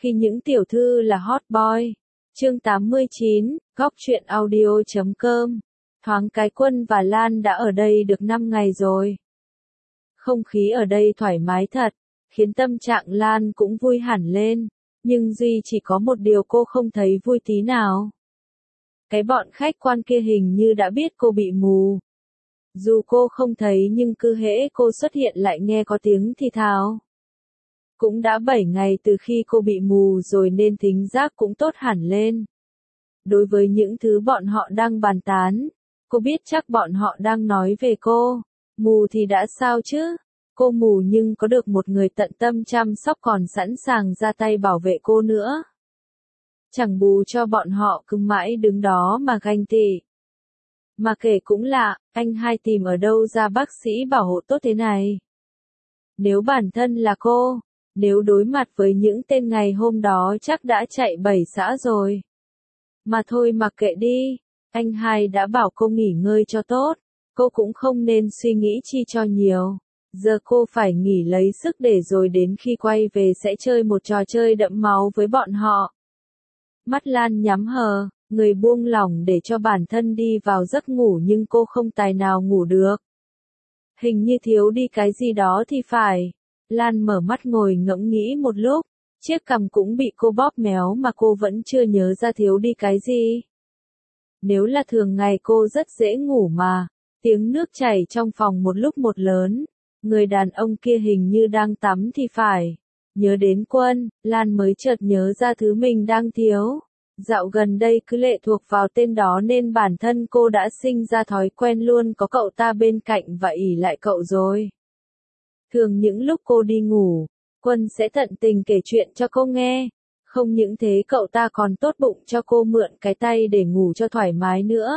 Khi những tiểu thư là hot boy. Chương 89, góc truyện audio.com. Thoáng cái Quân và Lan đã ở đây được 5 ngày rồi. Không khí ở đây thoải mái thật, khiến tâm trạng Lan cũng vui hẳn lên. Nhưng duy chỉ có một điều cô không thấy vui tí nào. Cái bọn khách quan kia hình như đã biết cô bị mù. Dù cô không thấy nhưng cứ hễ cô xuất hiện lại nghe có tiếng thì thào. Cũng đã 7 ngày từ khi cô bị mù rồi nên thính giác cũng tốt hẳn lên. Đối với những thứ bọn họ đang bàn tán, cô biết chắc bọn họ đang nói về cô. Mù thì đã sao chứ? Cô mù nhưng có được một người tận tâm chăm sóc còn sẵn sàng ra tay bảo vệ cô nữa. Chẳng bù cho bọn họ cứ mãi đứng đó mà ganh tị. Mà kể cũng lạ, anh hai tìm ở đâu ra bác sĩ bảo hộ tốt thế này. Nếu bản thân là cô, nếu đối mặt với những tên ngày hôm đó chắc đã chạy 7 xã rồi. Mà thôi mặc kệ đi, anh hai đã bảo cô nghỉ ngơi cho tốt, cô cũng không nên suy nghĩ chi cho nhiều. Giờ cô phải nghỉ lấy sức để rồi đến khi quay về sẽ chơi một trò chơi đẫm máu với bọn họ. Mắt Lan nhắm hờ, người buông lỏng để cho bản thân đi vào giấc ngủ nhưng cô không tài nào ngủ được. Hình như thiếu đi cái gì đó thì phải. Lan mở mắt ngồi ngẫm nghĩ một lúc, chiếc cằm cũng bị cô bóp méo mà cô vẫn chưa nhớ ra thiếu đi cái gì. Nếu là thường ngày cô rất dễ ngủ mà, tiếng nước chảy trong phòng một lúc một lớn, người đàn ông kia hình như đang tắm thì phải. Nhớ đến Quân, Lan mới chợt nhớ ra thứ mình đang thiếu. Dạo gần đây cứ lệ thuộc vào tên đó nên bản thân cô đã sinh ra thói quen luôn có cậu ta bên cạnh và ỷ lại cậu rồi. Thường những lúc cô đi ngủ, Quân sẽ tận tình kể chuyện cho cô nghe. Không những thế cậu ta còn tốt bụng cho cô mượn cái tay để ngủ cho thoải mái nữa.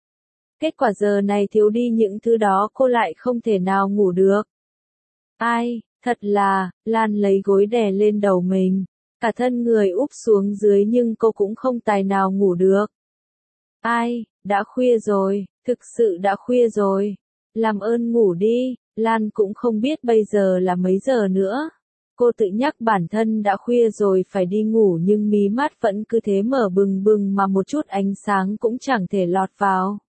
Kết quả giờ này thiếu đi những thứ đó cô lại không thể nào ngủ được. Ai, thật là, Lan lấy gối đè lên đầu mình. Cả thân người úp xuống dưới nhưng cô cũng không tài nào ngủ được. Ai, đã khuya rồi, thực sự đã khuya rồi. Làm ơn ngủ đi, Lan cũng không biết bây giờ là mấy giờ nữa. Cô tự nhắc bản thân đã khuya rồi phải đi ngủ nhưng mí mắt vẫn cứ thế mở bừng bừng mà một chút ánh sáng cũng chẳng thể lọt vào.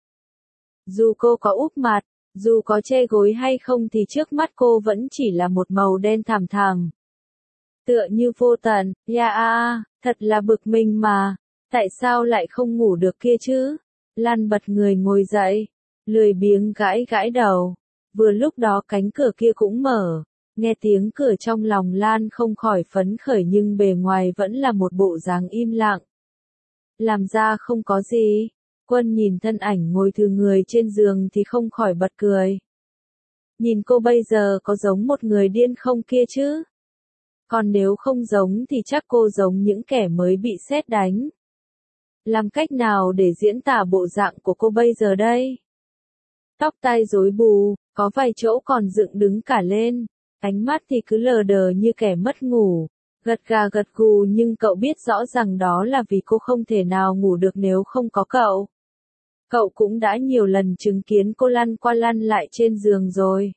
Dù cô có úp mặt, dù có che gối hay không thì trước mắt cô vẫn chỉ là một màu đen thẳm thẳm. Tựa như vô tận, thật là bực mình mà, tại sao lại không ngủ được kia chứ? Lan bật người ngồi dậy, lười biếng gãi gãi đầu. Vừa lúc đó cánh cửa kia cũng mở, nghe tiếng cửa trong lòng Lan không khỏi phấn khởi nhưng bề ngoài vẫn là một bộ dáng im lặng. Làm ra không có gì, Quân nhìn thân ảnh ngồi thừ người trên giường thì không khỏi bật cười. Nhìn cô bây giờ có giống một người điên không kia chứ? Còn nếu không giống thì chắc cô giống những kẻ mới bị sét đánh. Làm cách nào để diễn tả bộ dạng của cô bây giờ đây? Tóc tai rối bù, có vài chỗ còn dựng đứng cả lên, ánh mắt thì cứ lờ đờ như kẻ mất ngủ, gật gà gật gù nhưng cậu biết rõ rằng đó là vì cô không thể nào ngủ được nếu không có cậu. Cậu cũng đã nhiều lần chứng kiến cô lăn qua lăn lại trên giường rồi.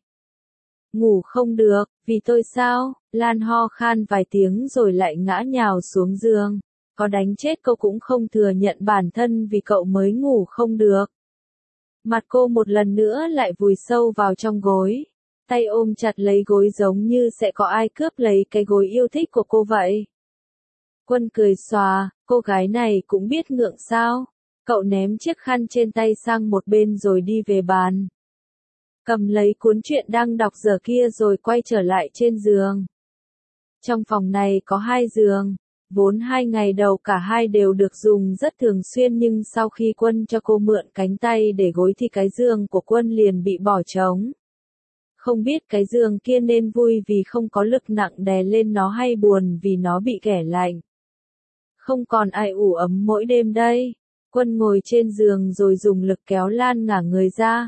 Ngủ không được, vì tôi sao? Lan ho khan vài tiếng rồi lại ngã nhào xuống giường. Có đánh chết cô cũng không thừa nhận bản thân vì cậu mới ngủ không được. Mặt cô một lần nữa lại vùi sâu vào trong gối. Tay ôm chặt lấy gối giống như sẽ có ai cướp lấy cái gối yêu thích của cô vậy. Quân cười xòa, cô gái này cũng biết ngượng sao. Cậu ném chiếc khăn trên tay sang một bên rồi đi về bàn. Cầm lấy cuốn truyện đang đọc giờ kia rồi quay trở lại trên giường. Trong phòng này có 2 giường, vốn 2 ngày đầu cả hai đều được dùng rất thường xuyên nhưng sau khi Quân cho cô mượn cánh tay để gối thì cái giường của Quân liền bị bỏ trống. Không biết cái giường kia nên vui vì không có lực nặng đè lên nó hay buồn vì nó bị ghẻ lạnh. Không còn ai ủ ấm mỗi đêm đây. Quân ngồi trên giường rồi dùng lực kéo Lan ngả người ra.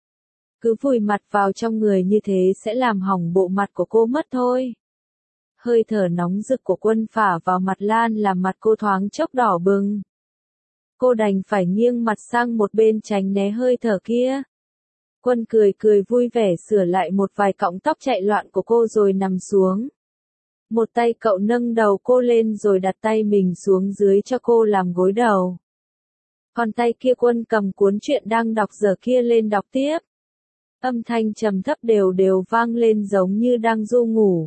Cứ vùi mặt vào trong người như thế sẽ làm hỏng bộ mặt của cô mất thôi. Hơi thở nóng rực của Quân phả vào mặt Lan làm mặt cô thoáng chốc đỏ bừng. Cô đành phải nghiêng mặt sang một bên tránh né hơi thở kia. Quân cười cười vui vẻ sửa lại một vài cọng tóc chạy loạn của cô rồi nằm xuống. Một tay cậu nâng đầu cô lên rồi đặt tay mình xuống dưới cho cô làm gối đầu. Còn tay kia Quân cầm cuốn truyện đang đọc giờ kia lên đọc tiếp. Âm thanh trầm thấp đều đều vang lên giống như đang ru ngủ.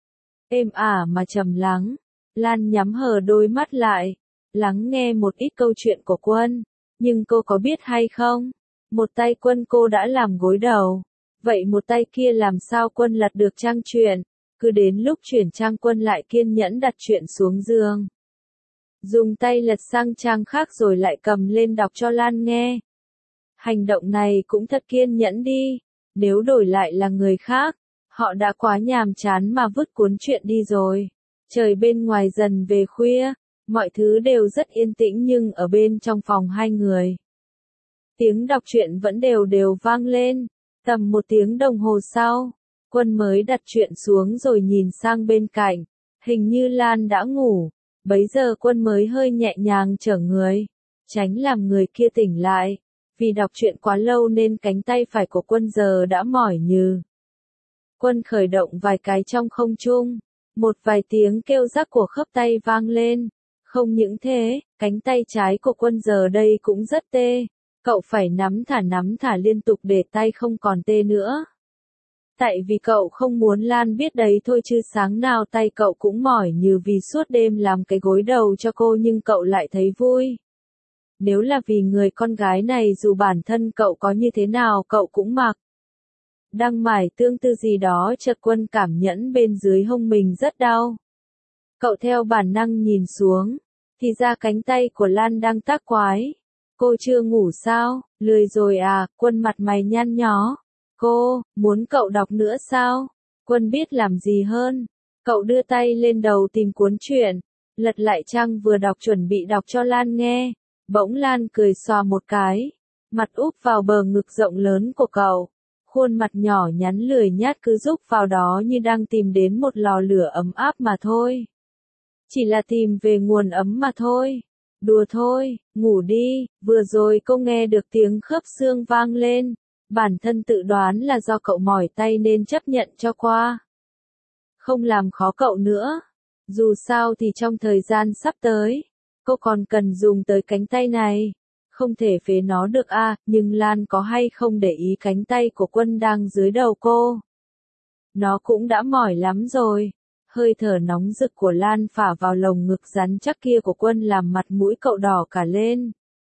Êm ả mà trầm lắng. Lan nhắm hờ đôi mắt lại, lắng nghe một ít câu chuyện của Quân. Nhưng cô có biết hay không? Một tay Quân cô đã làm gối đầu. Vậy một tay kia làm sao Quân lật được trang truyện? Cứ đến lúc chuyển trang Quân lại kiên nhẫn đặt truyện xuống giường. Dùng tay lật sang trang khác rồi lại cầm lên đọc cho Lan nghe. Hành động này cũng thật kiên nhẫn đi. Nếu đổi lại là người khác, họ đã quá nhàm chán mà vứt cuốn truyện đi rồi. Trời bên ngoài dần về khuya, mọi thứ đều rất yên tĩnh nhưng ở bên trong phòng hai người. Tiếng đọc truyện vẫn đều đều vang lên. Tầm 1 tiếng đồng hồ sau, Quân mới đặt truyện xuống rồi nhìn sang bên cạnh. Hình như Lan đã ngủ. Bấy giờ Quân mới hơi nhẹ nhàng trở người, tránh làm người kia tỉnh lại. Vì đọc truyện quá lâu nên cánh tay phải của Quân giờ đã mỏi nhừ. Quân khởi động vài cái trong không trung. Một vài tiếng kêu rắc của khớp tay vang lên. Không những thế, cánh tay trái của Quân giờ đây cũng rất tê. Cậu phải nắm thả liên tục để tay không còn tê nữa. Tại vì cậu không muốn Lan biết đấy thôi chứ sáng nào tay cậu cũng mỏi như vì suốt đêm làm cái gối đầu cho cô nhưng cậu lại thấy vui. Nếu là vì người con gái này dù bản thân cậu có như thế nào cậu cũng mặc. Đang mải tương tư gì đó chợt Quân cảm nhận bên dưới hông mình rất đau. Cậu theo bản năng nhìn xuống, thì ra cánh tay của Lan đang tác quái. Cô chưa ngủ sao, lười rồi à? Quân mặt mày nhăn nhó. Cô, muốn cậu đọc nữa sao? Quân biết làm gì hơn. Cậu đưa tay lên đầu tìm cuốn truyện, lật lại trang vừa đọc chuẩn bị đọc cho Lan nghe. Bỗng Lan cười xòa một cái, mặt úp vào bờ ngực rộng lớn của cậu. Khuôn mặt nhỏ nhắn lười nhát cứ rúc vào đó như đang tìm đến một lò lửa ấm áp mà thôi. Chỉ là tìm về nguồn ấm mà thôi. Đùa thôi, ngủ đi. Vừa rồi cô nghe được tiếng khớp xương vang lên. Bản thân tự đoán là do cậu mỏi tay nên chấp nhận cho qua. Không làm khó cậu nữa. Dù sao thì trong thời gian sắp tới, cô còn cần dùng tới cánh tay này. Không thể phế nó được à, nhưng Lan có hay không để ý cánh tay của Quân đang dưới đầu cô. Nó cũng đã mỏi lắm rồi. Hơi thở nóng rực của Lan phả vào lồng ngực rắn chắc kia của Quân làm mặt mũi cậu đỏ cả lên.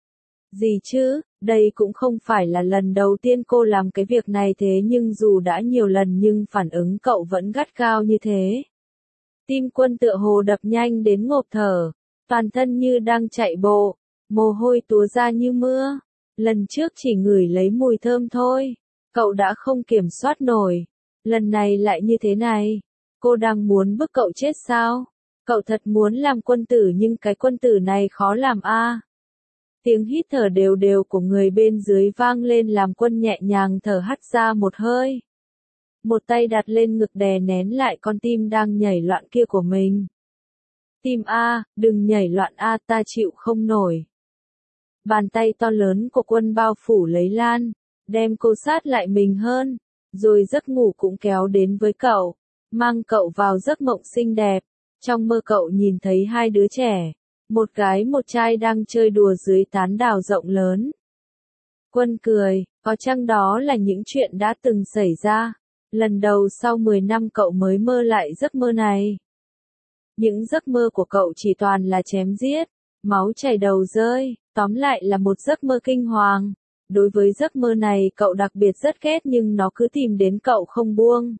Gì chứ, đây cũng không phải là lần đầu tiên cô làm cái việc này thế nhưng dù đã nhiều lần nhưng phản ứng cậu vẫn gắt gao như thế. Tim Quân tựa hồ đập nhanh đến ngộp thở, toàn thân như đang chạy bộ, mồ hôi túa ra như mưa. Lần trước chỉ ngửi lấy mùi thơm thôi, cậu đã không kiểm soát nổi. Lần này lại như thế này. Cô đang muốn bức cậu chết sao? Cậu thật muốn làm quân tử nhưng cái quân tử này khó làm a. Tiếng hít thở đều đều của người bên dưới vang lên làm Quân nhẹ nhàng thở hắt ra một hơi. Một tay đặt lên ngực đè nén lại con tim đang nhảy loạn kia của mình. Tim a, đừng nhảy loạn a, ta chịu không nổi. Bàn tay to lớn của Quân bao phủ lấy Lan, đem cô sát lại mình hơn, rồi giấc ngủ cũng kéo đến với cậu, mang cậu vào giấc mộng xinh đẹp. Trong mơ cậu nhìn thấy hai đứa trẻ, một gái một trai đang chơi đùa dưới tán đào rộng lớn. Quân cười, có chăng đó là những chuyện đã từng xảy ra. Lần đầu sau 10 năm cậu mới mơ lại giấc mơ này. Những giấc mơ của cậu chỉ toàn là chém giết, máu chảy đầu rơi, tóm lại là một giấc mơ kinh hoàng. Đối với giấc mơ này cậu đặc biệt rất ghét nhưng nó cứ tìm đến cậu không buông.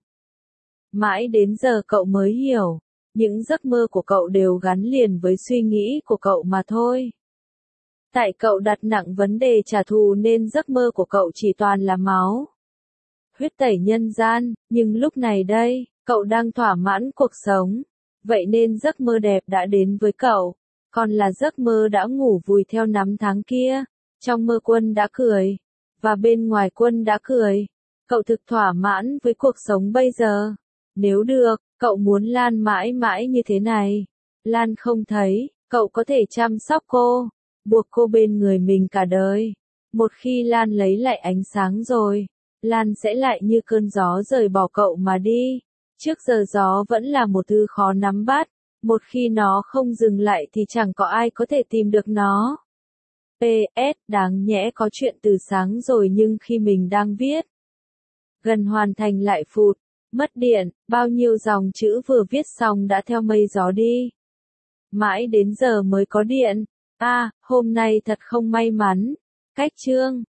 Mãi đến giờ cậu mới hiểu, những giấc mơ của cậu đều gắn liền với suy nghĩ của cậu mà thôi. Tại cậu đặt nặng vấn đề trả thù nên giấc mơ của cậu chỉ toàn là máu, huyết tẩy nhân gian, nhưng lúc này đây, cậu đang thỏa mãn cuộc sống. Vậy nên giấc mơ đẹp đã đến với cậu, còn là giấc mơ đã ngủ vùi theo năm tháng kia. Trong mơ Quân đã cười, và bên ngoài Quân đã cười. Cậu thực thỏa mãn với cuộc sống bây giờ. Nếu được, cậu muốn Lan mãi mãi như thế này. Lan không thấy, cậu có thể chăm sóc cô, buộc cô bên người mình cả đời. Một khi Lan lấy lại ánh sáng rồi, Lan sẽ lại như cơn gió rời bỏ cậu mà đi. Trước giờ gió vẫn là một thứ khó nắm bắt, một khi nó không dừng lại thì chẳng có ai có thể tìm được nó. PS, đáng nhẽ có chuyện từ sáng rồi nhưng khi mình đang viết, gần hoàn thành lại phụt, mất điện, bao nhiêu dòng chữ vừa viết xong đã theo mây gió đi. Mãi đến giờ mới có điện. À, hôm nay thật không may mắn. Cách chương